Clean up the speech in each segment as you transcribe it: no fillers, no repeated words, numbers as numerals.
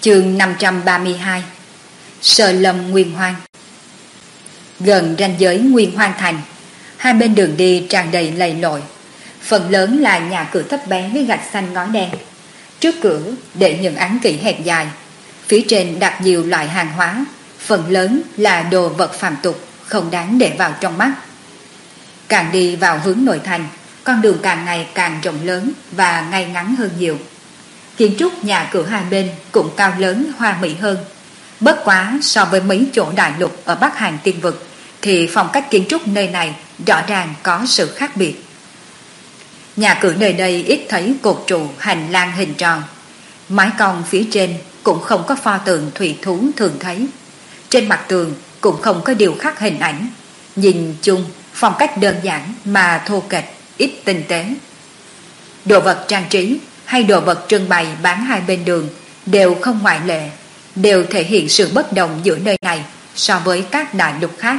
Chương 532. Sở lâm Nguyên Hoang. Gần ranh giới Nguyên Hoang thành, hai bên đường đi tràn đầy lầy lội, phần lớn là nhà cửa thấp bé với gạch xanh ngói đen. Trước cửa để những án kỷ hẹp dài, phía trên đặt nhiều loại hàng hóa, phần lớn là đồ vật phàm tục, không đáng để vào trong mắt. Càng đi vào hướng nội thành, con đường càng ngày càng rộng lớn và ngay ngắn hơn nhiều. Kiến trúc nhà cửa hai bên cũng cao lớn hoa mỹ hơn. Bất quá so với mấy chỗ đại lục ở Bắc Hàn Tiên Vực thì phong cách kiến trúc nơi này rõ ràng có sự khác biệt. Nhà cửa nơi đây ít thấy cột trụ hành lang hình tròn. Mái cong phía trên cũng không có pho tượng thủy thú thường thấy. Trên mặt tường cũng không có điều khắc hình ảnh. Nhìn chung phong cách đơn giản mà thô kệch, ít tinh tế. Đồ vật trang trí hay đồ vật trưng bày bán hai bên đường đều không ngoại lệ, đều thể hiện sự bất đồng giữa nơi này so với các đại lục khác.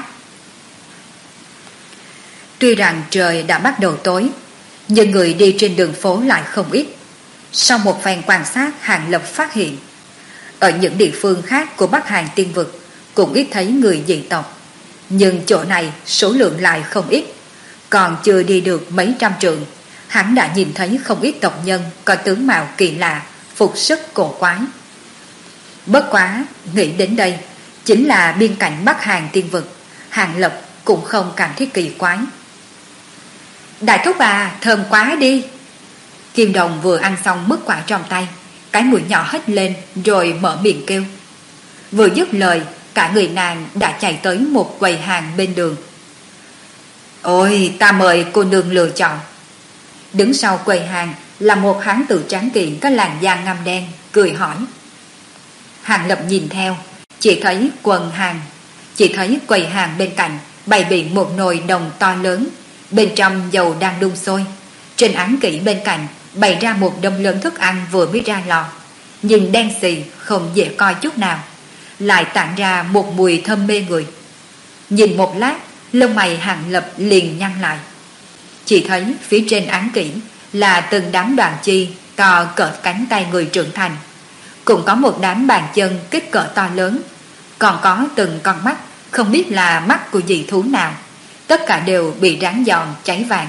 Tuy rằng trời đã bắt đầu tối, nhưng người đi trên đường phố lại không ít. Sau một phen quan sát, Hàng Lập phát hiện ở những địa phương khác của Bắc Hàn Tiên Vực cũng ít thấy người dị tộc, nhưng chỗ này số lượng lại không ít. Còn chưa đi được mấy trăm trượng, hắn đã nhìn thấy không ít tộc nhân có tướng mạo kỳ lạ, phục sức cổ quái. Bất quá, nghĩ đến đây, chính là biên cảnh Bắc Hàn Tiên Vực, Hàng Lập cũng không cảm thấy kỳ quái. Đại thúc à, thơm quá đi. Kim Đồng vừa ăn xong mứt quả trong tay, cái mũi nhỏ hất lên rồi mở miệng kêu. Vừa dứt lời, cả người nàng đã chạy tới một quầy hàng bên đường. Ôi, ta mời cô nương lựa chọn. Đứng sau quầy hàng là một hán tử tráng kiện có làn da ngăm đen, cười hỏi. Hàng Lập nhìn theo, chỉ thấy quầy hàng bên cạnh bày biện một nồi đồng to lớn, bên trong dầu đang đun sôi. Trên án kỷ bên cạnh bày ra một đống lớn thức ăn vừa mới ra lò, nhìn đen xì không dễ coi chút nào, lại tản ra một mùi thơm mê người. Nhìn một lát, lông mày Hàng Lập liền nhăn lại. Chỉ thấy phía trên án kỷ là từng đám đoàn chi to cỡ cánh tay người trưởng thành, cũng có một đám bàn chân kích cỡ to lớn, còn có từng con mắt không biết là mắt của dị thú nào, tất cả đều bị rán giòn cháy vàng.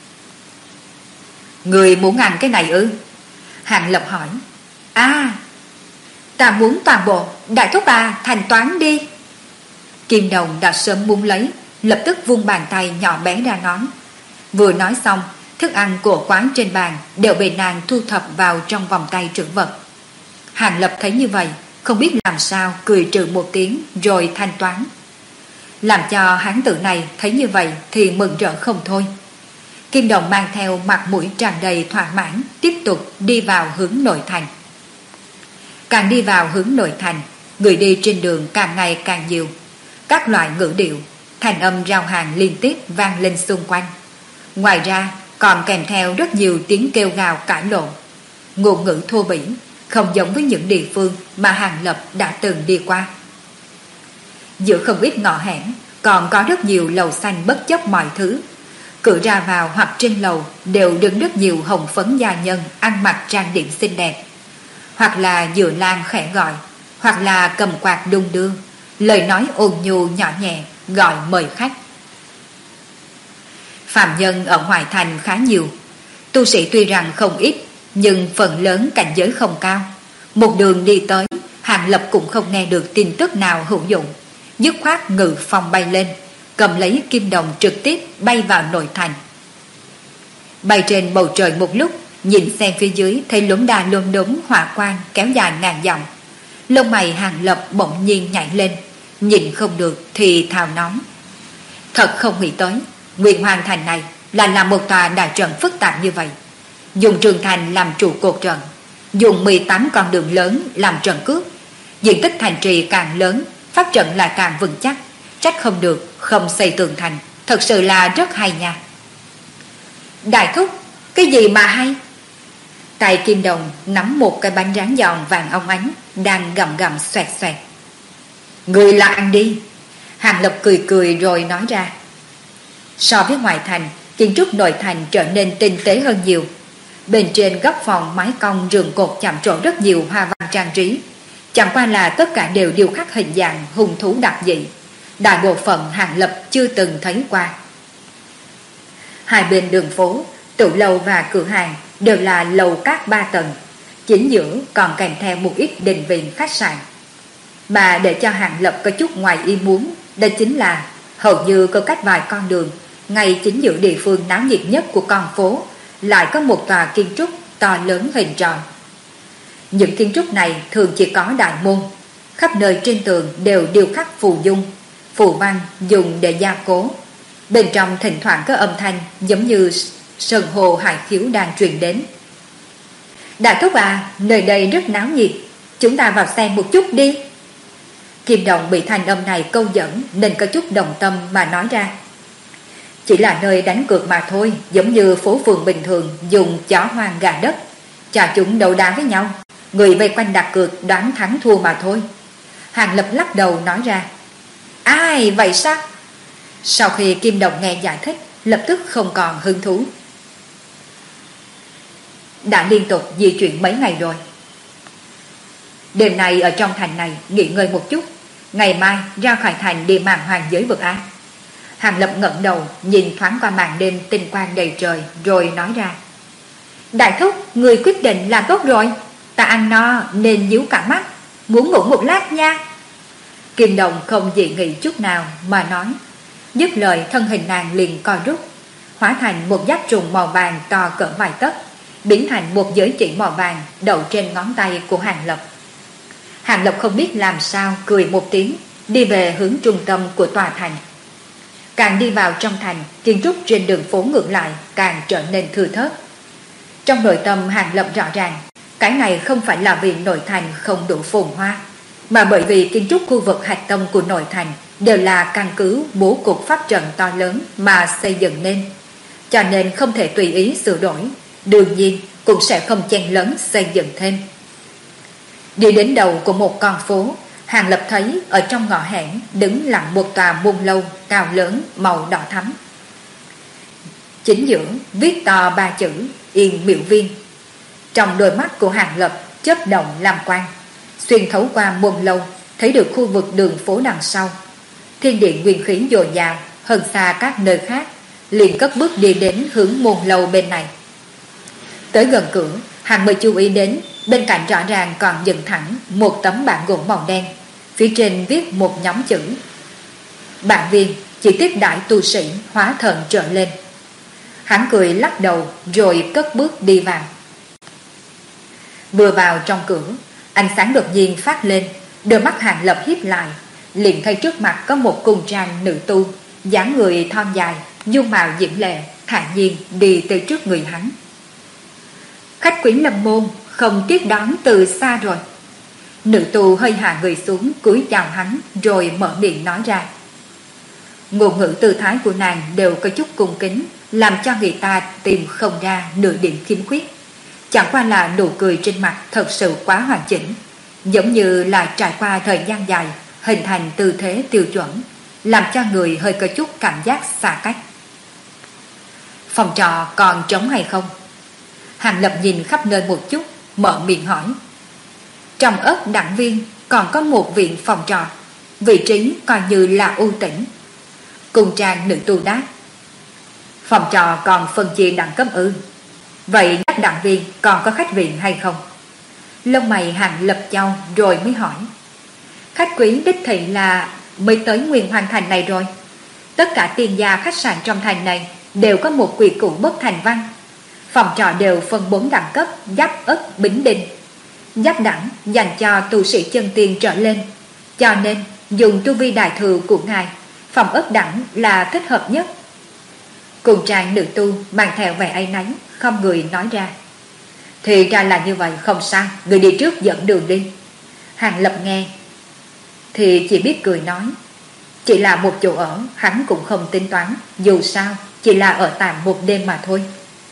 Người muốn ăn cái này ư? Hàng Lập hỏi. Ta muốn toàn bộ, đại thúc à, thanh toán đi. Kim Đồng đã sớm muốn lấy, lập tức vung bàn tay nhỏ bé ra ngón. Vừa nói xong, thức ăn của quán trên bàn đều bị nàng thu thập vào trong vòng tay trữ vật. Hàng Lập thấy như vậy, không biết làm sao, cười trừ một tiếng rồi thanh toán. Làm cho hán tử này thấy như vậy thì mừng rỡ không thôi. Kim Đồng mang theo mặt mũi tràn đầy thỏa mãn, tiếp tục đi vào hướng nội thành. Càng đi vào hướng nội thành, người đi trên đường càng ngày càng nhiều. Các loại ngữ điệu, thành âm rao hàng liên tiếp vang lên xung quanh. Ngoài ra còn kèm theo rất nhiều tiếng kêu gào cãi lộn. Ngôn ngữ thô bỉ, không giống với những địa phương mà Hàng Lập đã từng đi qua. Giữa không ít ngõ hẻm còn có rất nhiều lầu xanh bất chấp mọi thứ. Cửa ra vào hoặc trên lầu đều đứng rất nhiều hồng phấn gia nhân ăn mặc trang điểm xinh đẹp, hoặc là dựa lan khẽ gọi, hoặc là cầm quạt đung đưa, lời nói ôn nhu nhỏ nhẹ gọi mời khách. Phạm nhân ở ngoại thành khá nhiều, tu sĩ tuy rằng không ít, nhưng phần lớn cảnh giới không cao. Một đường đi tới, Hàng Lập cũng không nghe được tin tức nào hữu dụng, dứt khoát ngự phong bay lên, cầm lấy Kim Đồng trực tiếp bay vào nội thành. Bay trên bầu trời một lúc, nhìn xem phía dưới thấy lốm đa lốm đốm hỏa quang kéo dài ngàn dặm. Lông mày Hàng Lập bỗng nhiên nhảy lên, nhìn không được thì thào nói. Thật không nghĩ tới, Nguyên Hoang thành này là làm một tòa đại trận phức tạp như vậy. Dùng trường thành làm trụ cột trận, dùng 18 con đường lớn làm trận cước. Diện tích thành trì càng lớn, pháp trận lại càng vững chắc. Trách không được không xây tường thành, thật sự là rất hay nha. Đại thúc, cái gì mà hay? Tay Kim Đồng nắm một cái bánh rán giòn vàng óng ánh đang gặm gặm xoẹt xoẹt. Người là ăn đi. Hàng Lập cười cười rồi nói ra. So với ngoại thành, kiến trúc nội thành trở nên tinh tế hơn nhiều. Bên trên góc phòng mái cong rường cột chạm trổ rất nhiều hoa văn trang trí, Chẳng qua là tất cả đều điêu khắc hình dạng hung thú đặc dị, đại bộ phận Hàng Lập chưa từng thấy qua. Hai bên đường phố, tủ lầu và cửa hàng đều là lầu các 3 tầng, chính giữa còn kèm theo một ít đình viện khách sạn. Mà để cho Hàng Lập có chút ngoài ý muốn, đó chính là hầu như có cách vài con đường, ngay chính giữa địa phương náo nhiệt nhất của con phố, lại có một tòa kiến trúc to lớn hình tròn. Những kiến trúc này thường chỉ có đại môn, khắp nơi trên tường đều điêu khắc phù dung, phù văn dùng để gia cố. Bên trong thỉnh thoảng có âm thanh giống như sơn hồ hải khiếu đang truyền đến. Đại thúc à, nơi đây rất náo nhiệt, chúng ta vào xem một chút đi. Kim Đồng bị thanh âm này câu dẫn nên có chút đồng tâm mà nói ra. Chỉ là nơi đánh cược mà thôi, giống như phố phường bình thường dùng chó hoang gà đất, chà chúng đấu đá với nhau, người vây quanh đặt cược đoán thắng thua mà thôi. Hàng Lập lắc đầu nói ra. Ai vậy sao? Sau khi Kim Đồng nghe giải thích, lập tức không còn hứng thú. Đã liên tục di chuyển mấy ngày rồi. Đêm nay ở trong thành này nghỉ ngơi một chút, ngày mai ra khỏi thành đi màn hoàng giới vực Á. Hàng Lập ngẩng đầu nhìn thoáng qua màn đêm tinh quang đầy trời rồi nói ra. Đại thúc, người quyết định là tốt rồi, ta ăn no nên díu cả mắt, muốn ngủ một lát nha. Kim Đồng không dị nghị chút nào mà nói. Dứt lời thân hình nàng liền co rút, hóa thành một giáp trùng màu vàng to cỡ vài tấc, biến thành một giới chỉ màu vàng đậu trên ngón tay của Hàng Lập. Hàng Lập không biết làm sao cười một tiếng, đi về hướng trung tâm của tòa thành. Càng đi vào trong thành, kiến trúc trên đường phố ngược lại càng trở nên thưa thớt. Trong nội tâm Hàng Lập rõ ràng, cái này không phải là vì nội thành không đủ phồn hoa, mà bởi vì kiến trúc khu vực hạch tâm của nội thành đều là căn cứ bố cục pháp trận to lớn mà xây dựng nên, cho nên không thể tùy ý sửa đổi, đương nhiên cũng sẽ không chen lấn xây dựng thêm. Đi đến đầu của một con phố, Hàng Lập thấy ở trong ngõ hẻm đứng lặng một tòa môn lâu cao lớn màu đỏ thắm. Chính giữa viết to 3 chữ Yên Miệu Viên. Trong đôi mắt của Hàng Lập chớp động lam quang, xuyên thấu qua môn lâu thấy được khu vực đường phố đằng sau. Thiên địa nguyên khí dồi dào hơn xa các nơi khác, liền cất bước đi đến hướng môn lâu bên này. Tới gần cửa, Hàng mới chú ý đến bên cạnh rõ ràng còn dựng thẳng một tấm bảng gỗ màu đen, phía trên viết một nhóm chữ. Bạn viên chỉ tiếp đãi tu sĩ hóa thần trở lên. Hắn cười lắc đầu rồi cất bước đi vào. Vừa vào trong cửa, ánh sáng đột nhiên phát lên, đôi mắt Hàng Lập híp lại, liền thấy trước mặt có một cung trang nữ tu, dáng người thon dài, dung mạo diễm lệ, thản nhiên đi tới trước người hắn. Khách quý Lâm môn không tiếp đón từ xa rồi. Nữ tu hơi hạ người xuống cúi chào hắn rồi mở miệng nói ra. Ngôn ngữ tư thái của nàng đều có chút cung kính, làm cho người ta tìm không ra nửa điểm khiếm khuyết. Chẳng qua là nụ cười trên mặt thật sự quá hoàn chỉnh, giống như là trải qua thời gian dài hình thành tư thế tiêu chuẩn, làm cho người hơi có chút cảm giác xa cách. Phòng trọ còn trống hay không? Hàng Lập nhìn khắp nơi một chút, mở miệng hỏi. Trong ấp Đặng Viên còn có một viện phòng trọ, vị trí coi như là ưu tĩnh. Cung trang nữ tu đáp. Phòng trọ còn phân chia đẳng cấp ư? Vậy ấp Đặng Viên còn có khách viện hay không? Lông mày Hàng Lập chau rồi mới hỏi. Khách quý đích thị là mới tới Nguyên Hoàng Thành này rồi. Tất cả tiền gia khách sạn trong thành này đều có một quy củ bất thành văn. Phòng trọ đều phân 4 đẳng cấp: giáp ất bính đinh. Giáp đẳng dành cho tu sĩ chân tiên trở lên, cho nên dùng tu vi đại thừa của ngài, phòng ất đẳng là thích hợp nhất. Cùng trang nữ tu mang theo vẻ áy náy, không người nói ra. Thì ra là như vậy, không sao, người đi trước dẫn đường đi. Hàng Lập nghe thì chỉ biết cười nói. Chỉ là một chỗ ở, hắn cũng không tính toán, dù sao chỉ là ở tạm một đêm mà thôi.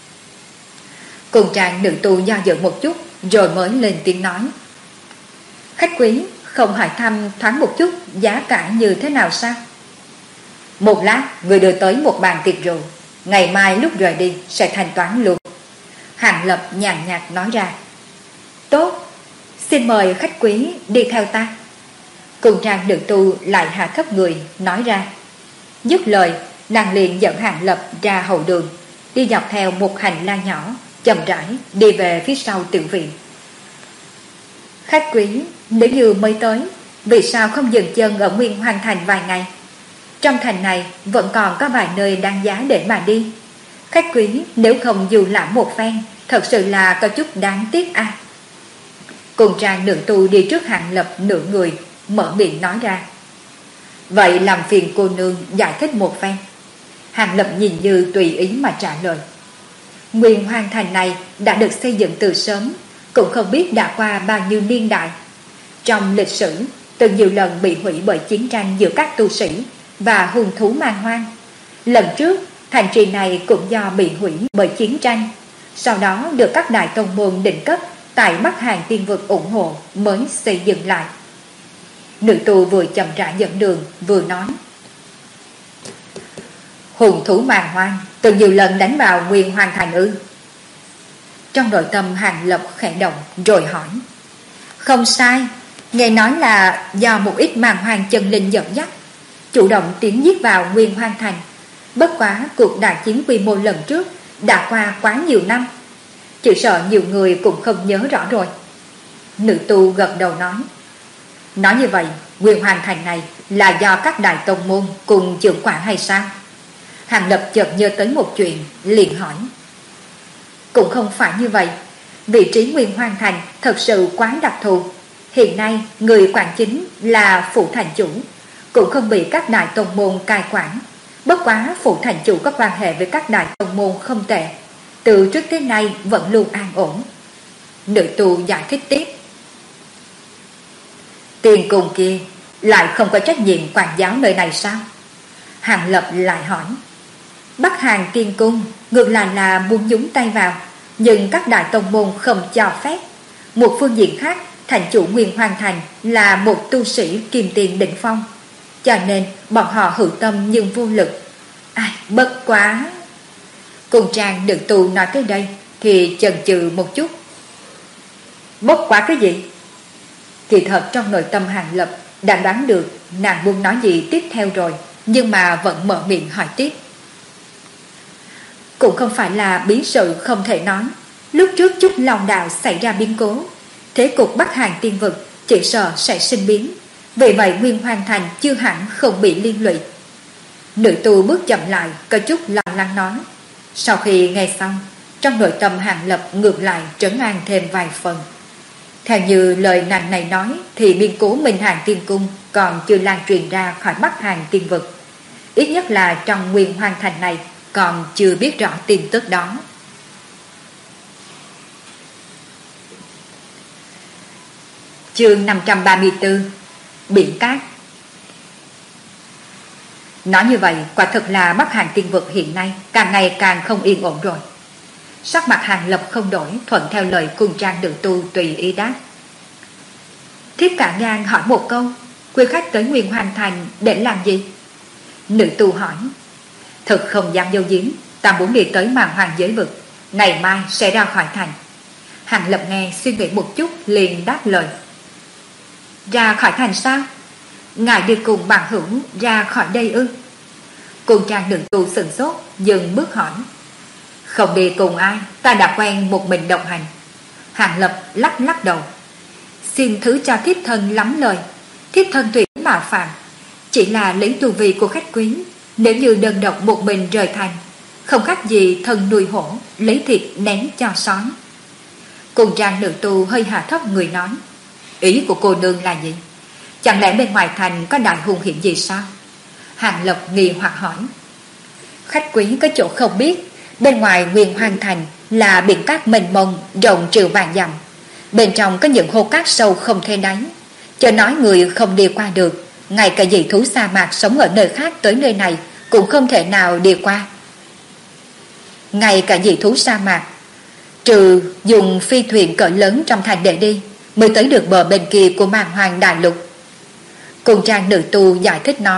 Cùng trang nữ tu do dự một chút rồi mới lên tiếng nói. Khách quý không hỏi thăm thoáng một chút giá cả như thế nào sao? Một lát người đưa tới một bàn tiệc rượu, ngày mai lúc rời đi sẽ thanh toán luôn. Hàng Lập nhàn nhạt nói ra. Tốt, Xin mời khách quý đi theo ta. Cùng trang nữ tu lại hạ thấp người nói ra. Dứt lời, nàng liền dẫn Hàng Lập ra hậu đường, đi dọc theo một hành lang nhỏ, chậm rãi đi về phía sau tiểu viện. Khách quý, nếu như mới tới, vì sao không dừng chân ở Nguyên Hoàng Thành vài ngày? Trong thành này vẫn còn có vài nơi đáng giá để mà đi. Khách quý nếu không dù lãm một phen, thật sự là có chút đáng tiếc à. Cùng trang nữ tu đi trước Hàng Lập nửa người, mở miệng nói ra. Vậy làm phiền cô nương giải thích một phen. Hàng Lập nhìn như tùy ý mà trả lời. Nguyên Hoàng Thành này đã được xây dựng từ sớm, cũng không biết đã qua bao nhiêu niên đại. Trong lịch sử, từng nhiều lần bị hủy bởi chiến tranh giữa các tu sĩ và hung thú man hoang. Lần trước, thành trì này cũng do bị hủy bởi chiến tranh, sau đó được các đại tông môn đỉnh cấp tại Bắc Hàn Tiên Vực ủng hộ mới xây dựng lại. Nữ tu vừa chậm rãi dẫn đường vừa nói. Hung thú man hoang từng nhiều lần đánh vào Nguyên Hoàng Thành ư? Trong nội tâm Hàng Lập khẽ động rồi hỏi. Không sai, nghe nói là do một ít man hoang chân linh dẫn dắt, chủ động tiến giết vào Nguyên Hoàng Thành. Bất quá cuộc đại chiến quy mô lần trước đã qua quá nhiều năm, chỉ sợ nhiều người cũng không nhớ rõ rồi. Nữ tu gật đầu nói. Nói như vậy, Nguyên Hoàng Thành này là do các đại tông môn cùng trưởng quản hay sao? Hàng Lập chợt nhớ tới một chuyện, liền hỏi. Cũng không phải như vậy, vị trí Nguyên Hoàng Thành thật sự quá đặc thù. Hiện nay người quản chính là phủ thành chủ, cũng không bị các đại tông môn cai quản. Bất quá phủ thành chủ có quan hệ với các đại tông môn không tệ, từ trước tới nay vẫn luôn an ổn. Nữ tu giải thích tiếp. Tiền cùng kia lại không có trách nhiệm quản giáo nơi này sao? Hàng Lập lại hỏi. Bắc Hàn Tiên Cung ngược lại là muốn nhúng tay vào, nhưng các đại tông môn không cho phép. Một phương diện khác, thành chủ Nguyên Hoàng Thành là một tu sĩ kim tiền đỉnh phong, cho nên bọn họ hữu tâm nhưng vô lực. Ai, bất quá. Cùng trang được tu nói tới đây thì chần chừ một chút. Bất quá cái gì? Kỳ thật trong nội tâm Hàng Lập đã đoán được nàng muốn nói gì tiếp theo rồi, nhưng mà vẫn mở miệng hỏi tiếp. Cũng không phải là bí sự không thể nói. Lúc trước Trúc Long Đạo xảy ra biến cố, thế cục Bắc Hàn Tiên Vực chỉ sợ sẽ sinh biến. Vì vậy Nguyên Hoàng Thành chưa hẳn không bị liên lụy. Nữ tu bước chậm lại, có chút lo lắng nói. Sau khi nghe xong, trong nội tâm Hàng Lập ngược lại trấn an thêm vài phần. Theo như lời nàng này nói thì biến cố Minh Hàn Tiên Cung còn chưa lan truyền ra khỏi Bắc Hàn Tiên Vực. Ít nhất là trong Nguyên Hoàng Thành này còn chưa biết rõ tin tức đó. Chương 534 Biển Cát. Nói như vậy, quả thực là Bắc Hàn Tiên Vực hiện nay càng ngày càng không yên ổn rồi. Sắc mặt Hàng Lập không đổi, thuận theo lời cung trang nữ tu tùy ý đáp. Thiếp cả ngang hỏi một câu, quý khách tới Nguyên Hoàng Thành để làm gì? Nữ tu hỏi. Thật không dám dâu giếm, ta muốn đi tới màn hoàng giới vực, ngày mai sẽ ra khỏi thành. Hàng Lập nghe suy nghĩ một chút liền đáp lời. Ra khỏi thành sao? Ngài đi cùng bạn hữu ra khỏi đây ư? Cung trang nữ tu sừng sốt, dừng bước hỏi. Không đi cùng ai, ta đã quen một mình đồng hành. Hàng Lập lắc lắc đầu. Xin thứ cho thiếp thân lắm lời, thiếp thân tùy mà phạm, chỉ là lấy tu vi của khách quý. Nếu như đơn độc một mình rời thành, không khác gì thân nuôi hổ, lấy thịt ném cho sói. Cùng trang nữ tu hơi hạ thấp người nói. Ý của cô nương là gì? Chẳng lẽ bên ngoài thành có đại hung hiểm gì sao? Hàng Lập nghi hoặc hỏi. Khách quý có chỗ không biết, bên ngoài Nguyên Hoàng Thành là biển cát mênh mông rộng triệu vạn dặm, bên trong có những hố cát sâu không thể đáy, chớ nói người không đi qua được, ngay cả dị thú sa mạc sống ở nơi khác tới nơi này cũng không thể nào đi qua. Ngay cả dị thú sa mạc, trừ dùng phi thuyền cỡ lớn trong thành để đi, mới tới được bờ bên kia của màn hoàng đại lục. Cùng trang nữ tu giải thích nói.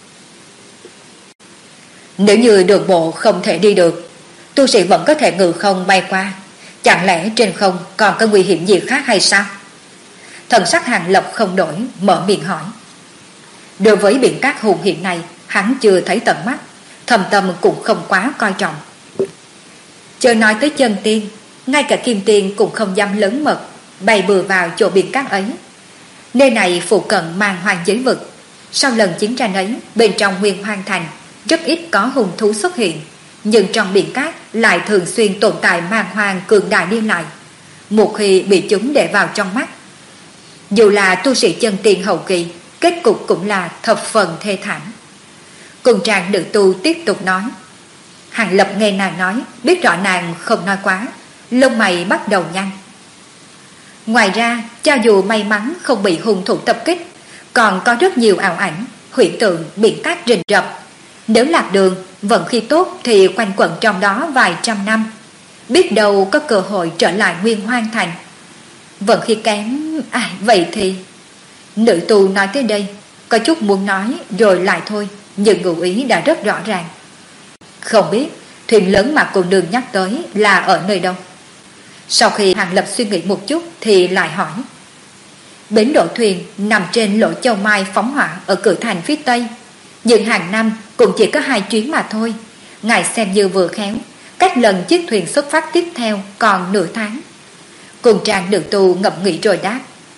Nếu như đường bộ không thể đi được, tu sĩ vẫn có thể ngự không bay qua, chẳng lẽ trên không còn có nguy hiểm gì khác hay sao? Thần sắc Hàng Lập không đổi, mở miệng hỏi. Đối với biển cát hùng hiện này, hắn chưa thấy tận mắt, thầm tâm cũng không quá coi trọng. Chớ nói tới chân tiên, ngay cả kim tiên cũng không dám lớn mật bay bừa vào chỗ biển cát ấy. Nơi này phụ cận mang hoang giới vực. Sau lần chiến tranh ấy, bên trong Nguyên Hoang Thành rất ít có hung thú xuất hiện, nhưng trong biển cát lại thường xuyên tồn tại mang hoang cường đại đi lại. Một khi bị chúng để vào trong mắt, dù là tu sĩ chân tiên hậu kỳ, kết cục cũng là thập phần thê thảm. Cùng trang nữ tu tiếp tục nói. Hàng Lập nghe nàng nói, biết rõ nàng không nói quá, lông mày bắt đầu nhăn. Ngoài ra, cho dù may mắn không bị hung thủ tập kích, còn có rất nhiều ảo ảnh, huyễn tượng biển cát rình rập. Nếu lạc đường, vận khí tốt thì quanh quẩn trong đó vài trăm năm, biết đâu có cơ hội trở lại Nguyên Hoang Thành. Vận khí kém, vậy thì... Nữ tu nói tới đây, có chút muốn nói rồi lại thôi, nhưng ngụ ý đã rất rõ ràng. Không biết thuyền lớn mà cô nương nhắc tới là ở nơi đâu? Sau khi Hàng Lập suy nghĩ một chút thì lại hỏi. Bến đổ thuyền nằm trên lỗ châu mai phóng hỏa ở cửa thành phía tây, nhưng hàng năm cũng chỉ có 2 chuyến mà thôi. Ngài xem như vừa khéo, cách lần chiếc thuyền xuất phát tiếp theo còn nửa tháng. Cùng trang nữ tu ngẫm nghĩ rồi đáp.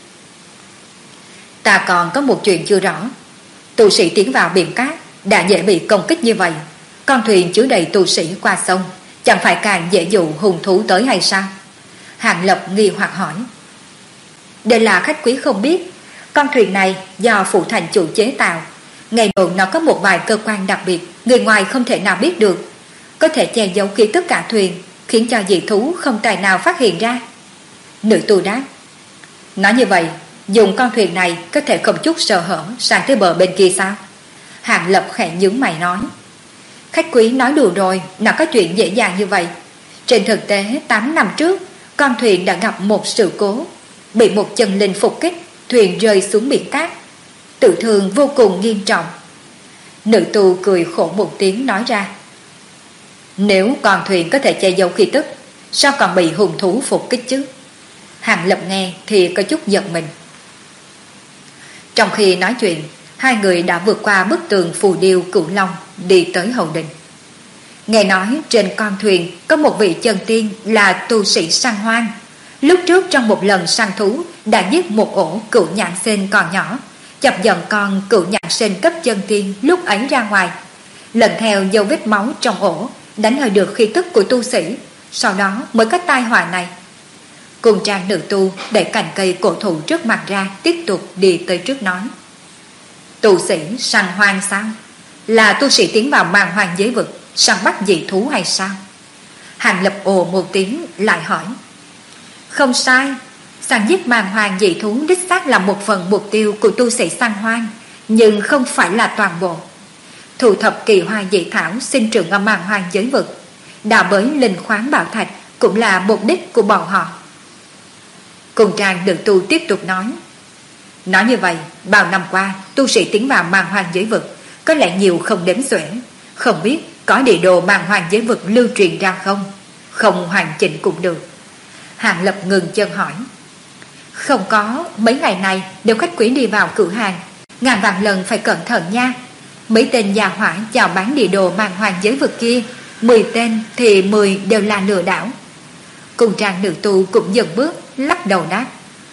Ta còn có một chuyện chưa rõ. Tu sĩ tiến vào biển cát đã dễ bị công kích như vậy, con thuyền chứa đầy tu sĩ qua sông chẳng phải càng dễ dụ hung thú tới hay sao? Hàng Lập nghi hoặc hỏi. Đây là khách quý không biết, con thuyền này do phụ thành chủ chế tạo. Ngày đồn nó có một vài cơ quan đặc biệt, người ngoài không thể nào biết được, có thể che giấu ký tất cả thuyền, khiến cho dị thú không tài nào phát hiện ra. Nữ tu đáp. Nói như vậy, dùng con thuyền này có thể không chút sơ hở sang tới bờ bên kia sao? Hàng Lập khẽ nhướng mày nói. Khách quý nói đùa rồi, nào có chuyện dễ dàng như vậy. Trên thực tế 8 năm trước, con thuyền đã gặp một sự cố, bị một chân linh phục kích, thuyền rơi xuống biển cát, tự thương vô cùng nghiêm trọng. Nữ tu cười khổ một tiếng nói ra. Nếu con thuyền có thể che giấu khí tức, sao còn bị hung thú phục kích chứ? Hàng Lập nghe thì có chút giận mình. Trong khi nói chuyện, hai người đã vượt qua bức tường phù điêu Cửu Long, đi tới hậu đình. Nghe nói trên con thuyền có một vị chân tiên là tu sĩ săn hoang. Lúc trước trong một lần săn thú đã giết một ổ cựu nhạn sinh còn nhỏ, chập dần con cựu nhạn sinh cấp chân tiên lúc ấy ra ngoài, lần theo dấu vết máu trong ổ, đánh hơi được khí tức của tu sĩ, sau đó mới có tai họa này. Cùng trang nữ tu để cành cây cổ thụ trước mặt ra, tiếp tục đi tới trước nói. Tu sĩ săn hoang sao? Là tu sĩ tiến vào màn hoang giới vực săn bắt dị thú hay sao? Hàng Lập ồ một tiếng lại hỏi. Không sai, săn giết màn hoang dị thú đích xác là một phần mục tiêu của tu sĩ săn hoang, nhưng không phải là toàn bộ. Thu thập kỳ hoa dị thảo sinh trưởng ở màn hoang giới vực, đào bới linh khoáng bảo thạch cũng là mục đích của bọn họ. Cùng trang nữ tu tiếp tục nói. Nói như vậy, bao năm qua tu sĩ tiến vào màn hoang giới vực có lẽ nhiều không đếm xuể, không biết có địa đồ màn hoang giới vực lưu truyền ra không? Không hoàn chỉnh cũng được. Hàng Lập ngừng chân hỏi. Không có, mấy ngày này đều khách quý đi vào cửa hàng, ngàn vạn lần phải cẩn thận nha. Mấy tên già hỏa chào bán địa đồ màn hoang giới vực kia, 10 tên thì 10 đều là lừa đảo. Cùng trang nữ tu cũng dần bước lắc đầu đáp.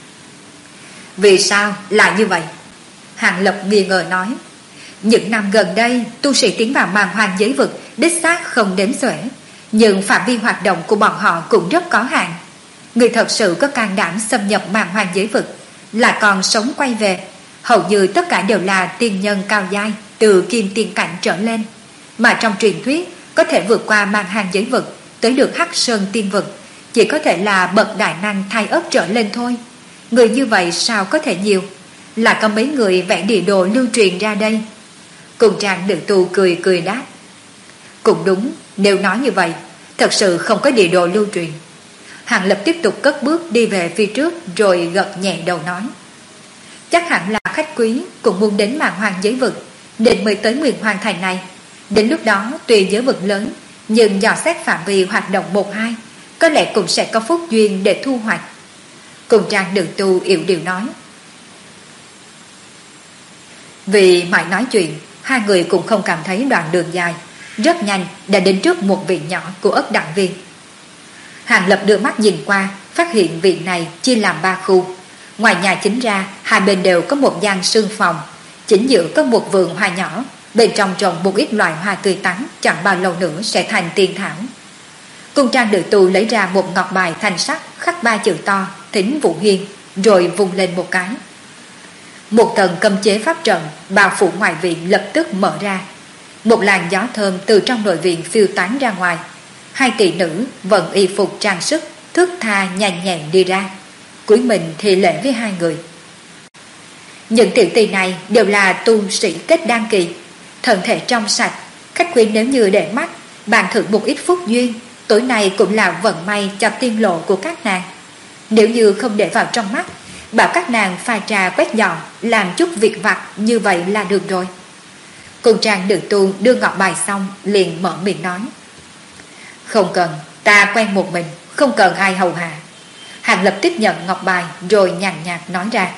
Vì sao lại như vậy? Hàng Lập nghi ngờ nói. Những năm gần đây tu sĩ tiến vào màn hoang giới vực đích xác không đếm xuể, nhưng phạm vi hoạt động của bọn họ cũng rất có hạn. Người thật sự có can đảm xâm nhập màn hoang giới vực là còn sống quay về, hầu như tất cả đều là tiên nhân cao giai từ kim tiên cảnh trở lên, mà trong truyền thuyết có thể vượt qua màn hoang giới vực tới được Hắc Sơn tiên vực chỉ có thể là bậc đại năng thai ấp trở lên thôi. Người như vậy sao có thể nhiều? Là có mấy người vẽ địa đồ lưu truyền ra đây. Cùng trang nữ tu cười cười đáp. Cũng đúng, nếu nói như vậy thật sự không có địa đồ lưu truyền. Hàng Lập tiếp tục cất bước đi về phía trước rồi gật nhẹ đầu nói. Chắc hẳn là khách quý cũng muốn đến màn hoang giới vực định mới tới Nguyên Hoang Thành này. Đến lúc đó tuy giới vực lớn, nhưng dò xét phạm vi hoạt động 1-2 có lẽ cũng sẽ có phúc duyên để thu hoạch. Cùng trang nữ tu yểu điệu nói. Vì mãi nói chuyện, hai người cũng không cảm thấy đoạn đường dài, rất nhanh đã đến trước một viện nhỏ của ất đặng viên. Hàng Lập đưa mắt nhìn qua, phát hiện viện này chia làm 3 khu. Ngoài nhà chính ra, hai bên đều có một gian sương phòng, chính giữa có một vườn hoa nhỏ, bên trong trồng một ít loại hoa tươi tắn, chẳng bao lâu nữa sẽ thành tiên thảo. Cung trang nữ tu lấy ra một ngọc bài thanh sắc khắc 3 chữ to Thính Vũ Hiên, rồi vung lên một cái. Một tầng cấm chế pháp trận bao phủ ngoài viện lập tức mở ra. Một làn gió thơm từ trong nội viện phiêu tán ra ngoài. Hai tỷ nữ vận y phục trang sức, thướt tha nhanh nhẹn đi ra, cúi mình thì lễ với hai người. Những tiểu tỷ này đều là tu sĩ kết đan kỳ, thân thể trong sạch. Khách quý nếu như để mắt, bàn thưởng một ít phúc duyên, tối nay cũng là vận may cho tiên lộ của các nàng. Nếu như không để vào trong mắt, bảo các nàng pha trà quét dọn, làm chút việc vặt như vậy là được rồi. Cung trang nữ tu đưa ngọc bài xong liền mở miệng nói: Không cần, ta quen một mình, không cần ai hầu hạ. Hàng Lập tiếp nhận ngọc bài rồi nhàn nhạt nói ra.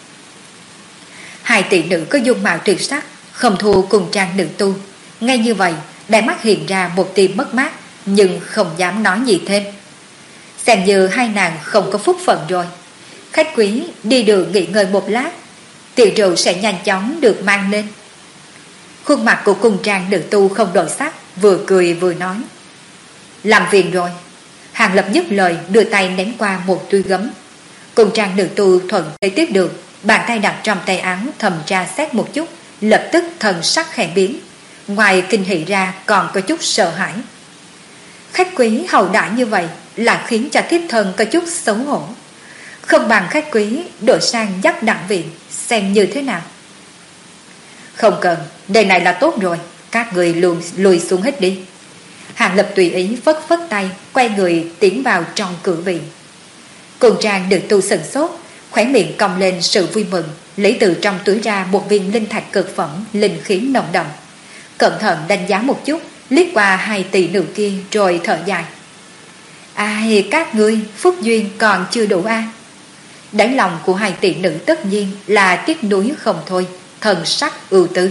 Hai tỷ nữ có dung mạo tuyệt sắc, không thua cung trang nữ tu. Ngay như vậy, đáy mắt hiện ra một tia mất mát, nhưng không dám nói gì thêm. Xem như hai nàng không có phúc phận rồi. Khách quý đi đường nghỉ ngơi một lát, tiểu rượu sẽ nhanh chóng được mang lên. Khuôn mặt của cung trang nữ tu không đổi sắc, vừa cười vừa nói: Làm phiền rồi. Hàng Lập dứt lời đưa tay ném qua một túi gấm. Cung trang nữ tu thuận tay tiếp được, bàn tay đặt trong tay áo thầm tra xét một chút, lập tức thần sắc khẽ biến, ngoài kinh hỉ ra còn có chút sợ hãi. Khách quý hậu đãi như vậy là khiến cho thiếp thân có chút xấu hổ. Không bằng khách quý đổi sang dắt đặng viện xem như thế nào. Không cần, đây này là tốt rồi, các người lùi xuống hết đi. Hàng Lập tùy ý phất phất tay, quay người tiến vào trong cửa viện. Cung trang nữ tu sừng sốt, khóe miệng cong lên sự vui mừng, lấy từ trong túi ra một viên linh thạch cực phẩm, linh khí nồng đậm. Cẩn thận đánh giá một chút, liếc qua hai tỷ nữ kia rồi thở dài. Ai, các ngươi phúc duyên còn chưa đủ a. Đáy lòng của hai tỷ nữ tất nhiên là tiếc nuối không thôi, thần sắc ưu tư.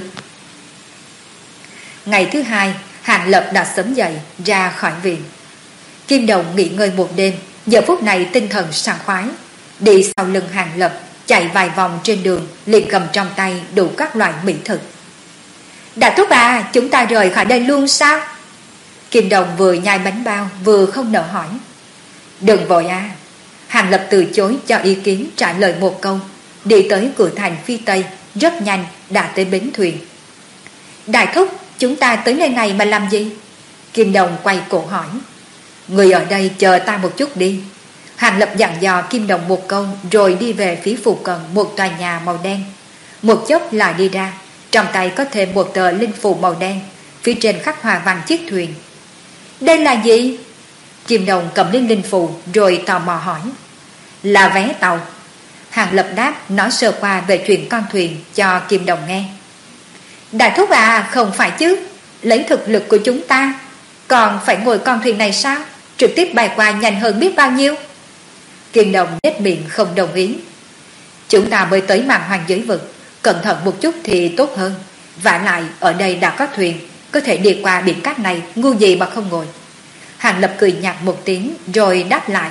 Ngày thứ hai, Hàng Lập đã sớm dậy ra khỏi viện. Kim Đồng nghỉ ngơi một đêm, giờ phút này tinh thần sảng khoái, đi sau lưng Hàng Lập chạy vài vòng trên đường, liền cầm trong tay đủ các loại mỹ thực. Đại thúc à, chúng ta rời khỏi đây luôn sao? Kim Đồng vừa nhai bánh bao vừa không nỡ hỏi. Đừng vội à. Hàng Lập từ chối cho ý kiến, trả lời một câu, đi tới cửa thành phía tây, rất nhanh đã tới bến thuyền. Đại thúc, chúng ta tới nơi này mà làm gì? Kim Đồng quay cổ hỏi. Người ở đây chờ ta một chút đi. Hàng Lập dặn dò Kim Đồng một câu rồi đi về phía phụ cận một tòa nhà màu đen. Một chốc lại đi ra, trong tay có thêm một tờ linh phù màu đen, phía trên khắc hoa văn chiếc thuyền. Đây là gì? Kim Đồng cầm lên linh phù rồi tò mò hỏi. Là vé tàu. Hàng Lập đáp, nói sơ qua về chuyện con thuyền cho Kim Đồng nghe. Đại thúc à, không phải chứ, lấy thực lực của chúng ta còn phải ngồi con thuyền này sao? Trực tiếp bay qua nhanh hơn biết bao nhiêu. Kim Đồng nhếch miệng không đồng ý. Chúng ta mới tới màn hoang giới vực, cẩn thận một chút thì tốt hơn. Vả lại ở đây đã có thuyền, có thể đi qua biển cát này, ngu gì mà không ngồi. Hàng Lập cười nhạt một tiếng rồi đáp lại.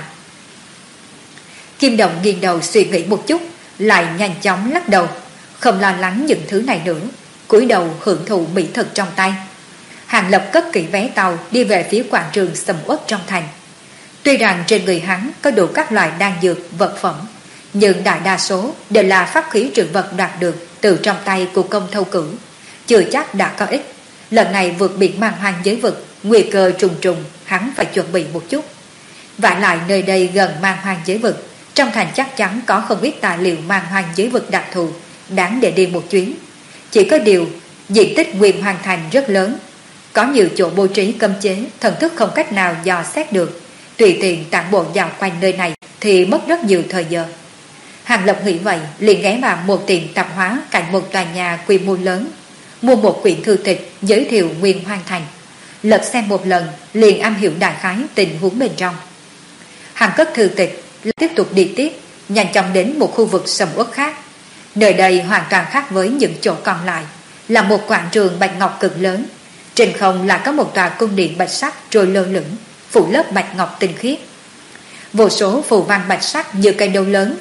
Kim Đồng nghiêng đầu suy nghĩ một chút, lại nhanh chóng lắc đầu, không lo lắng những thứ này nữa, cúi đầu hưởng thụ mỹ thực trong tay. Hàng Lập cất kỹ vé tàu đi về phía quảng trường sầm uất trong thành. Tuy rằng trên người hắn có đủ các loại đan dược, vật phẩm, nhưng đại đa số đều là pháp khí trữ vật đoạt được từ trong tay của công thâu cử, chưa chắc đã có ích. Lần này vượt biển mang hoang giới vực, nguy cơ trùng trùng, hắn phải chuẩn bị một chút. Vả lại nơi đây gần mang hoang giới vực, trong thành chắc chắn có không ít tài liệu mang hoang giới vực đặc thù, đáng để đi một chuyến. Chỉ có điều, diện tích nguyên hoàng thành rất lớn, có nhiều chỗ bố trí cấm chế, thần thức không cách nào dò xét được. Tùy tiện tản bộ dạo quanh nơi này thì mất rất nhiều thời giờ. Hàng Lập nghĩ vậy, liền ghé vào một tiệm tạp hóa cạnh một tòa nhà quy mô lớn, mua một quyển thư tịch giới thiệu nguyên hoang thành. Lật xem một lần, liền am hiểu đại khái tình huống bên trong. Hàng cất thư tịch, tiếp tục đi tiếp, nhanh chóng đến một khu vực sầm uất khác. Nơi đây hoàn toàn khác với những chỗ còn lại, là một quảng trường bạch ngọc cực lớn. Trên không lại có một tòa cung điện bạch sắc trôi lơ lửng, phủ lớp bạch ngọc tinh khiết. Vô số phù văn bạch sắc như cây đâu lớn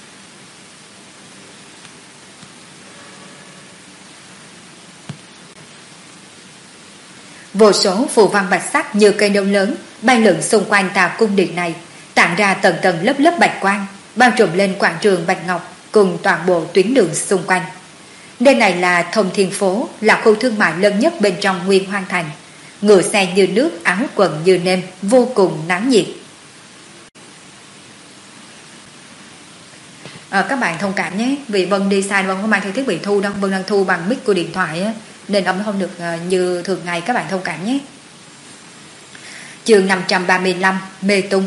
bay lượn xung quanh tòa cung điện này, tản ra tầng tầng lớp lớp bạch quang, bao trùm lên quảng trường bạch ngọc cùng toàn bộ tuyến đường xung quanh. Nơi này là Thông Thiên Phố, là khu thương mại lớn nhất bên trong Nguyên Hoang Thành. Ngựa xe như nước, áo quần như nêm, vô cùng náo nhiệt. Các bạn thông cảm nhé, vì Vân đi xa, Vân không mang theo thiết bị thu đâu, Vân đang thu bằng mic của điện thoại á, nên âm không được như thường ngày, các bạn thông cảm nhé. Chương 535, Mê Tung.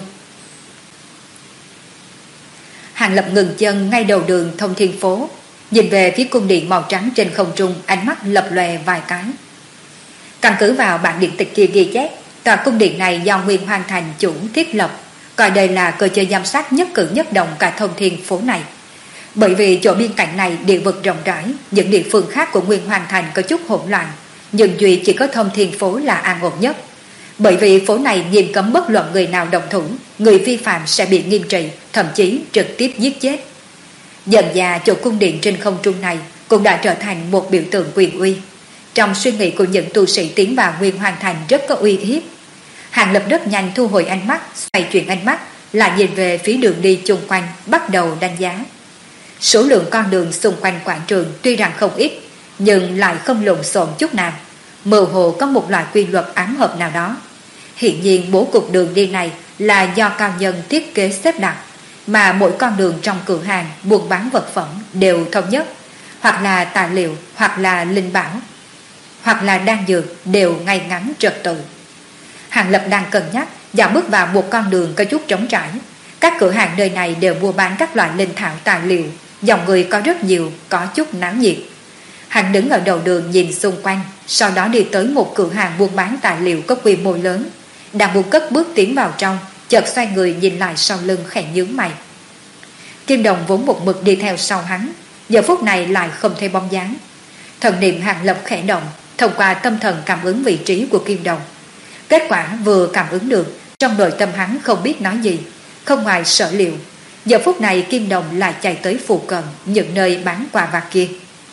Hàng Lập ngừng chân ngay đầu đường Thông Thiên Phố, nhìn về phía cung điện màu trắng trên không trung, ánh mắt lập lòe vài cái. Căn cứ vào bản điện tịch kia ghi chép, tòa cung điện này do Nguyên Hoang Thành chủ thiết lập, coi đây là cơ chế giám sát nhất cử nhất động cả Thông Thiên Phố này. Bởi vì chỗ biên cảnh này địa vực rộng rãi, những địa phương khác của Nguyên Hoang Thành có chút hỗn loạn, nhưng duy chỉ có Thông Thiên Phố là an ổn nhất. Bởi vì phố này nghiêm cấm bất luận người nào động thủ, người vi phạm sẽ bị nghiêm trị, thậm chí trực tiếp giết chết. Dần dà chỗ cung điện trên không trung này cũng đã trở thành một biểu tượng quyền uy. Trong suy nghĩ của những tu sĩ tiến vào Nguyên Hoang Thành rất có uy hiếp. Hàng Lập rất nhanh thu hồi ánh mắt, xoay chuyển ánh mắt, lại nhìn về phía đường đi chung quanh, bắt đầu đánh giá. Số lượng con đường xung quanh quảng trường tuy rằng không ít, nhưng lại không lộn xộn chút nào. Mơ hồ có một loại quy luật ám hợp nào đó. Hiện nhiên bố cục đường đi này là do cao nhân thiết kế xếp đặt, mà mỗi con đường trong cửa hàng buôn bán vật phẩm đều thống nhất, hoặc là tài liệu, hoặc là linh bảo, hoặc là đan dược, đều ngay ngắn trật tự. Hàng Lập đang cân nhắc, dạo bước vào một con đường có chút trống trải. Các cửa hàng nơi này đều mua bán các loại linh thảo tài liệu, dòng người có rất nhiều, có chút náo nhiệt. Hắn đứng ở đầu đường nhìn xung quanh, sau đó đi tới một cửa hàng buôn bán tài liệu có quy mô lớn. Đang muốn cất bước tiến vào trong, chợt xoay người nhìn lại sau lưng khẽ nhướng mày. Kim Đồng vốn một mực đi theo sau hắn, giờ phút này lại không thấy bóng dáng. Thần niệm Hàng Lập khẽ động, thông qua tâm thần cảm ứng vị trí của Kim Đồng. Kết quả vừa cảm ứng được, trong nội tâm hắn không biết nói gì, không ngoài sở liệu. Giờ phút này Kim Đồng lại chạy tới phụ cận những nơi bán quà vặt kia.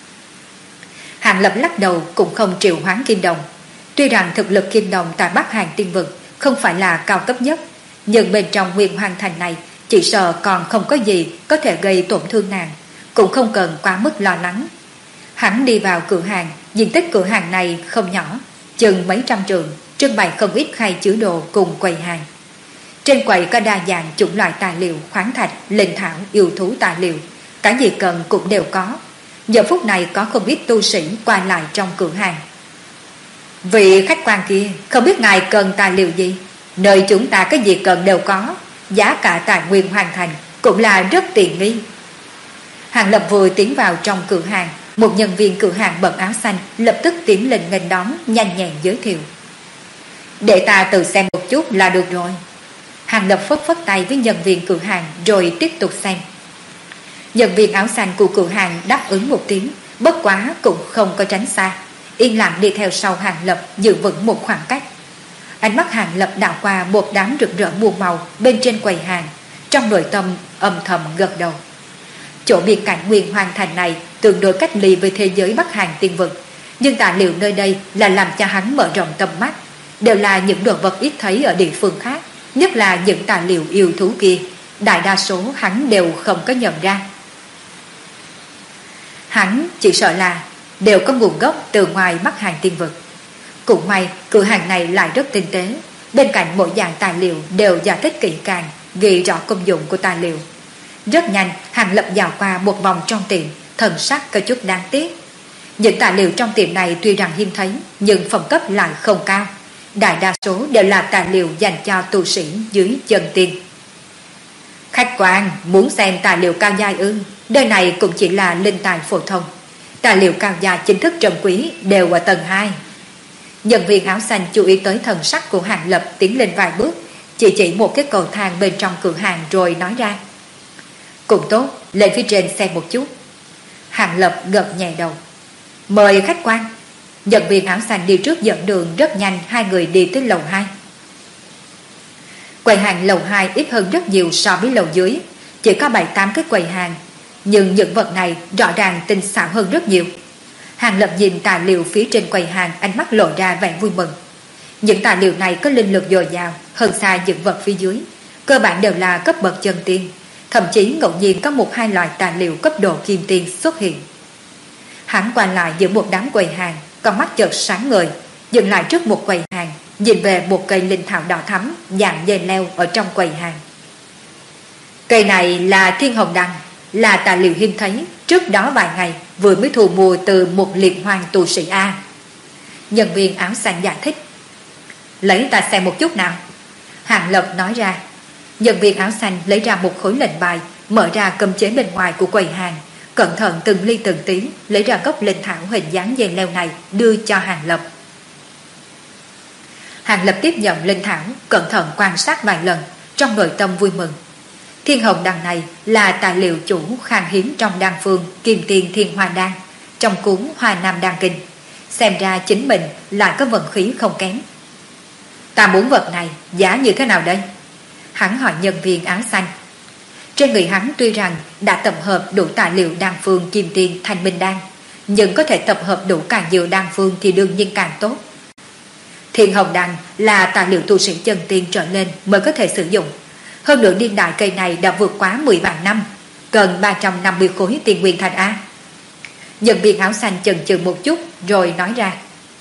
Hàng Lập lắc đầu cũng không triệu hoán Kim Đồng. Tuy rằng thực lực Kim Đồng tại Bắc Hàng Tiên Vực không phải là cao cấp nhất, nhưng bên trong Nguyên Hoang Thành này chỉ sợ còn không có gì có thể gây tổn thương nàng, cũng không cần quá mức lo lắng. Hắn đi vào cửa hàng, diện tích cửa hàng này không nhỏ, chừng mấy trăm trượng, trưng bày không ít khay chứa đồ cùng quầy hàng. Trên quầy có đa dạng chủng loại tài liệu, khoáng thạch, linh thảo, yêu thú tài liệu, cả gì cần cũng đều có. Giờ phút này có không ít tu sĩ qua lại trong cửa hàng. Vị khách quan kia, không biết ngài cần tài liệu gì? Nơi chúng ta cái gì cần đều có, giá cả tài nguyên hoàn thành cũng là rất tiện nghi. Hàng Lập vừa tiến vào trong cửa hàng, một nhân viên cửa hàng bận áo xanh lập tức tiến lên nghênh đón, nhanh nhẹn giới thiệu. Để ta tự xem một chút là được rồi. Hàng Lập phất phất tay với nhân viên cửa hàng rồi tiếp tục xem. Nhân viên áo xanh của cửa hàng đáp ứng một tiếng, bất quá cũng không có tránh xa, yên lặng đi theo sau Hàng Lập, giữ vững một khoảng cách. Ánh mắt Hàng Lập đảo qua một đám rực rỡ muôn màu bên trên quầy hàng, trong nội tâm âm thầm gật đầu. Chỗ biên cảnh Nguyên Hoang Thành này tương đối cách ly với thế giới Bắc Hàng Tiên Vực, nhưng tài liệu nơi đây là làm cho hắn mở rộng tầm mắt, đều là những đồ vật ít thấy ở địa phương khác, nhất là những tài liệu yêu thú kia, đại đa số hắn đều không có nhận ra. Hắn chỉ sợ là đều có nguồn gốc từ ngoài Bắc Hàng Tiên Vực. Cũng may cửa hàng này lại rất tinh tế, bên cạnh mỗi dạng tài liệu đều giải thích kỹ càng, ghi rõ công dụng của tài liệu. Rất nhanh Hàng Lập dạo qua một vòng trong tiệm, thần sắc có chút đáng tiếc. Những tài liệu trong tiệm này tuy rằng hiếm thấy, nhưng phẩm cấp lại không cao, đại đa số đều là tài liệu dành cho tu sĩ dưới chân tiên. Khách quan muốn xem tài liệu cao giai ư? Nơi này cũng chỉ là linh tài phổ thông, tài liệu cao giai chính thức trân quý đều ở tầng 2. Nhân viên áo xanh chú ý tới thần sắc của Hàng Lập, tiến lên vài bước, chỉ một cái cầu thang bên trong cửa hàng rồi nói ra. Cũng tốt, lên phía trên xem một chút. Hàng Lập gật nhẹ đầu. Mời khách quan. Nhân viên áo xanh đi trước dẫn đường, rất nhanh hai người đi tới lầu 2. Quầy hàng lầu 2 ít hơn rất nhiều so với lầu dưới, chỉ có 7-8 cái quầy hàng, nhưng những vật này rõ ràng tinh xảo hơn rất nhiều. Hàng Lập nhìn tài liệu phía trên quầy hàng, ánh mắt lộ ra vẻ vui mừng. Những tài liệu này có linh lực dồi dào hơn xa những vật phía dưới, cơ bản đều là cấp bậc chân tiên, thậm chí ngẫu nhiên có 1-2 loại tài liệu cấp độ kim tiên xuất hiện. Hắn qua lại giữa một đám quầy hàng, con mắt chợt sáng ngời, dừng lại trước một quầy hàng, nhìn về một cây linh thảo đỏ thắm dạng dây leo ở trong quầy hàng. Cây này là thiên hồng đăng, là tài liệu hiếm thấy, trước đó vài ngày vừa mới thu mua từ một liệt hoàng tu sĩ A. Nhân viên áo xanh giải thích. Lấy ta xem một chút nào. Hàng Lập nói ra. Nhân viên áo xanh lấy ra một khối lệnh bài, mở ra cấm chế bên ngoài của quầy hàng, cẩn thận từng ly từng tí lấy ra gốc linh thảo hình dáng dây leo này đưa cho Hàng Lập. Hàng Lập tiếp nhận linh thảo, cẩn thận quan sát vài lần, trong nội tâm vui mừng. Thiên hồng đằng này là tài liệu chủ khan hiếm trong đan phương Kim Tiên Thiên Hoa Đan, trong cuốn Hoa Nam Đan Kinh. Xem ra chính mình lại có vận khí không kém. Ta muốn vật này, giá như thế nào đây? Hắn hỏi nhân viên áo xanh. Trên người hắn tuy rằng đã tập hợp đủ tài liệu đan phương Kim Tiên Thanh Minh Đan, nhưng có thể tập hợp đủ càng nhiều đan phương thì đương nhiên càng tốt. Thiên hồng đan là tài liệu tu sĩ chân tiên trở lên mới có thể sử dụng. Hơn nữa niên đại cây này đã vượt quá 10 vạn năm, cần 350 khối tiền nguyên thạch A. Nhân viên áo xanh chần chừ một chút rồi nói ra.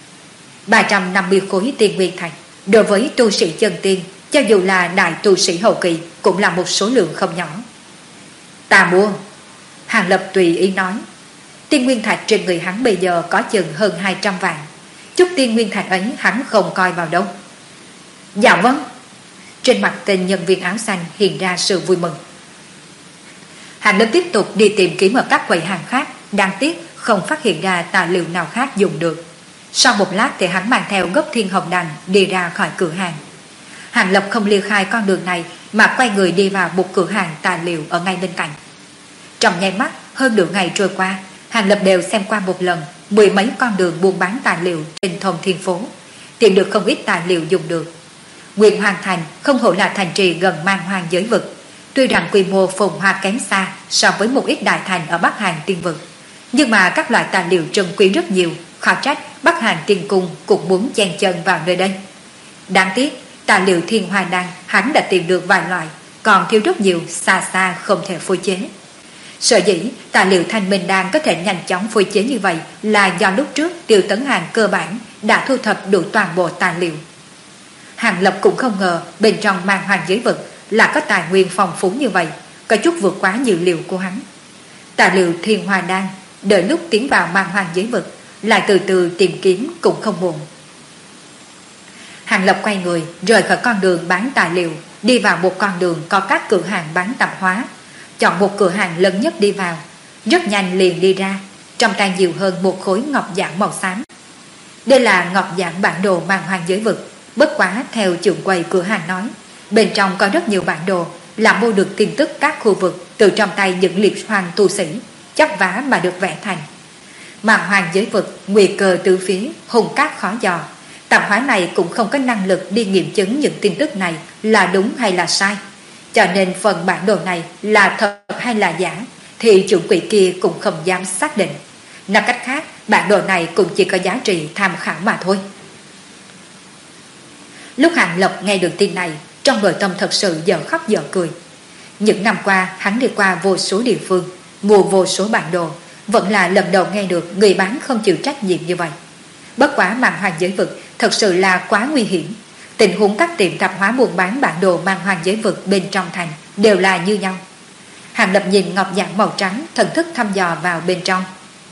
350 khối tiền nguyên thạch đối với tu sĩ chân tiên, cho dù là đại tu sĩ hậu kỳ cũng là một số lượng không nhỏ. Ta mua. Hàng Lập tùy ý nói. Tiên nguyên thạch trên người hắn bây giờ có chừng hơn 200 vạn. Chút tiên nguyên thạch ấy hắn không coi vào đâu. Dạ vâng. Trên mặt tên nhân viên áo xanh hiện ra sự vui mừng. Hàng Lập tiếp tục đi tìm kiếm ở các quầy hàng khác, đáng tiếc không phát hiện ra tài liệu nào khác dùng được. Sau một lát thì hắn mang theo gốc thiên hồng đằng đi ra khỏi cửa hàng. Hàng Lập không ly khai con đường này mà quay người đi vào một cửa hàng tài liệu ở ngay bên cạnh. Trong nháy mắt, hơn nửa ngày trôi qua, Hàng Lập đều xem qua một lần 10 mấy con đường buôn bán tài liệu trên thôn Thiên Phố, tìm được không ít tài liệu dùng được. Nguyên Hoàng Thành không hổ là thành trì gần man hoang giới vực, tuy rằng quy mô phồn hoa kém xa so với một ít đại thành ở Bắc Hàn Tiên Vực, nhưng mà các loại tài liệu trân quý rất nhiều, khó trách Bắc Hàn Tiên Cung cũng muốn chen chân vào nơi đây. Đáng tiếc, tài liệu thiên hoa đan hắn đã tìm được vài loại, còn thiếu rất nhiều, xa xa không thể phối chế. Sở dĩ tài liệu thanh minh đan có thể nhanh chóng phối chế như vậy là do lúc trước Tiêu Tấn Hàng cơ bản đã thu thập đủ toàn bộ tài liệu. Hàng Lập cũng không ngờ bên trong man hoang giới vực là có tài nguyên phong phú như vậy, có chút vượt quá dự liệu của hắn. Tài liệu thiên hoa đan đợi lúc tiến vào man hoang giới vực lại từ từ tìm kiếm cũng không muộn. Hàng Lập quay người rời khỏi con đường bán tài liệu, đi vào một con đường có các cửa hàng bán tạp hóa, chọn một cửa hàng lớn nhất đi vào, rất nhanh liền đi ra, trong tay nhiều hơn một khối ngọc giản màu xám. Đây là ngọc giản bản đồ man hoang giới vực, bất quá theo trưởng quầy cửa hàng nói, bên trong có rất nhiều bản đồ là mua được tin tức các khu vực từ trong tay những liệt hoàng tu sĩ, chắp vá mà được vẽ thành. Man hoang giới vực nguy cơ từ phía, hung cát khó dò. Tạp hóa này cũng không có năng lực đi nghiệm chứng những tin tức này là đúng hay là sai, cho nên phần bản đồ này là thật hay là giả thì chủ quỷ kia cũng không dám xác định. Nói cách khác, bản đồ này cũng chỉ có giá trị tham khảo mà thôi. Lúc Hàng Lập nghe được tin này, trong nội tâm thật sự dở khóc dở cười. Những năm qua hắn đi qua vô số địa phương, mua vô số bản đồ, vẫn là lần đầu nghe được người bán không chịu trách nhiệm như vậy. Bất quá man hoang giới vực thật sự là quá nguy hiểm. Tình huống các tiệm tạp hóa buôn bán bản đồ man hoang giới vực bên trong thành đều là như nhau. Hàng Lập nhìn ngọc giản màu trắng, thần thức thăm dò vào bên trong.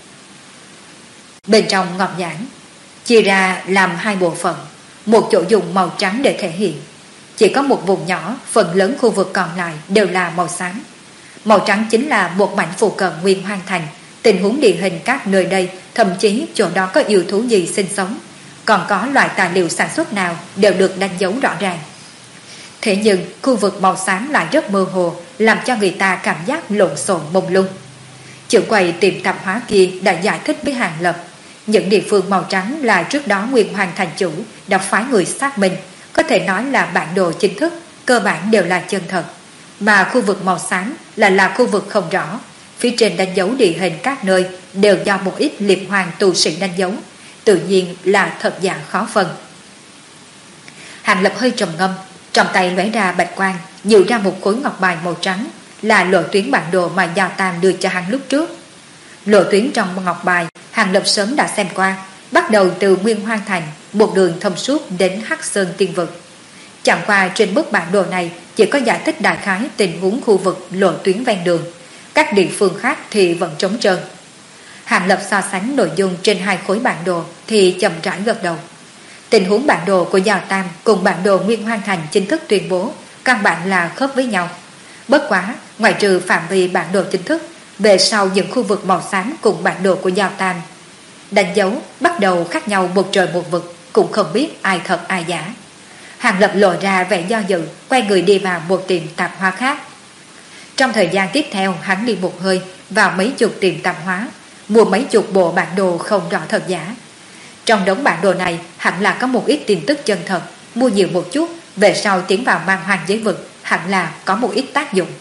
Bên trong ngọc giản chia ra làm hai bộ phận, một chỗ dùng màu trắng để thể hiện, chỉ có một vùng nhỏ, phần lớn khu vực còn lại đều là màu xám. Màu trắng chính là một mảnh phù cận Nguyên Hoang Thành, tình huống địa hình các nơi đây, thậm chí chỗ đó có yêu thú gì sinh sống, còn có loại tài liệu sản xuất nào đều được đánh dấu rõ ràng. Thế nhưng khu vực màu xám lại rất mơ hồ, làm cho người ta cảm giác lộn xộn mông lung. Trưởng quầy tiệm tạp hóa kia đã giải thích với Hàng Lập, những địa phương màu trắng là trước đó Nguyên Hoàng thành chủ đã phái người xác minh, có thể nói là bản đồ chính thức, cơ bản đều là chân thật. Mà khu vực màu xám là khu vực không rõ, phía trên đánh dấu địa hình các nơi đều do một ít liệp hoàng tu sĩ đánh dấu, tự nhiên là thật giả khó phân. Hàng Lập hơi trầm ngâm, trong tay lóe ra bạch quang, nhự ra một khối ngọc bài màu trắng, là lộ tuyến bản đồ mà Giao Tam đưa cho hắn lúc trước. Lộ tuyến trong ngọc bài, Hàng Lập sớm đã xem qua, bắt đầu từ Nguyên Hoang Thành, một đường thông suốt đến Hắc Sơn Tiên Vực. Chẳng qua trên bức bản đồ này chỉ có giải thích đại khái tình huống khu vực lộ tuyến ven đường, các địa phương khác thì vẫn trống trơn. Hàng Lập so sánh nội dung trên hai khối bản đồ thì chậm rãi gật đầu. Tình huống bản đồ của Giao Tam cùng bản đồ Nguyên Hoang Thành chính thức tuyên bố căn bản là khớp với nhau. Bất quá, ngoại trừ phạm vi bản đồ chính thức, về sau những khu vực màu xám cùng bản đồ của Giao Tam đánh dấu bắt đầu khác nhau một trời một vực, cũng không biết ai thật ai giả. Hàng Lập lộ ra vẻ do dự, quay người đi vào một tiệm tạp hóa khác. Trong thời gian tiếp theo, hắn đi một hơi vào mấy chục tiệm tạp hóa, mua mấy chục bộ bản đồ không rõ thật giả. Trong đống bản đồ này hẳn là có một ít tin tức chân thật, mua nhiều một chút, về sau tiến vào Man Hoang giới vực hẳn là có một ít tác dụng.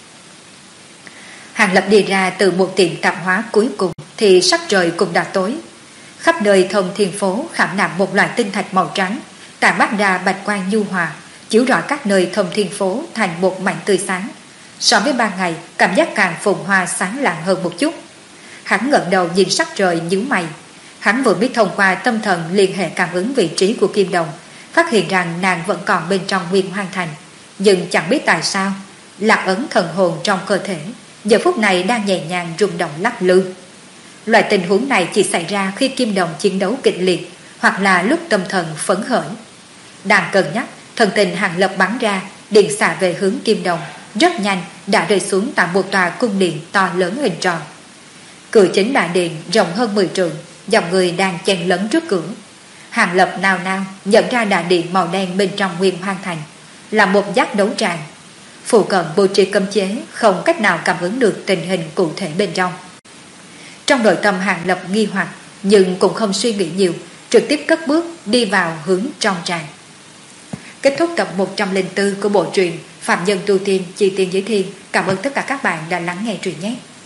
Hàng Lập đi ra từ một tiệm tạp hóa cuối cùng thì sắc trời cũng đã tối. Khắp nơi Thông Thiên Phố khảm nạm một loại tinh thạch màu trắng, tản mát ra bạch quang nhu hòa, chiếu rọi các nơi Thông Thiên Phố thành một mảnh tươi sáng. So với ban ngày, cảm giác càng phồn hoa sáng lạng hơn một chút. Hắn ngẩng đầu nhìn sắc trời nhíu mày. Hắn vừa biết thông qua tâm thần liên hệ cảm ứng vị trí của Kim Đồng, phát hiện rằng nàng vẫn còn bên trong Nguyên Hoang Thành, nhưng chẳng biết tại sao lạc ấn thần hồn trong cơ thể giờ phút này đang nhẹ nhàng rung động lắc lư. Loại tình huống này chỉ xảy ra khi Kim Đồng chiến đấu kịch liệt hoặc là lúc tâm thần phấn khởi. Đang cân nhắc, thần tình Hàng Lập bắn ra, điện xạ về hướng Kim Đồng, rất nhanh đã rơi xuống tại một tòa cung điện to lớn hình tròn. Cửa chính đại điện rộng hơn 10 trượng, dòng người đang chen lấn trước cửa. Hàng Lập nào nào nhận ra đại điện màu đen bên trong Nguyên Hoang Thành là một giác đấu tràng. Phụ cận bố trí cấm chế, không cách nào cảm ứng được tình hình cụ thể bên trong. Trong nội tâm Hàng Lập nghi hoặc, nhưng cũng không suy nghĩ nhiều, trực tiếp cất bước đi vào hướng trong tràng. Kết thúc tập 104 của bộ truyện Phạm Nhân Tu Tiên Chi Tiên Giới Thiên. Cảm ơn tất cả các bạn đã lắng nghe truyện nhé.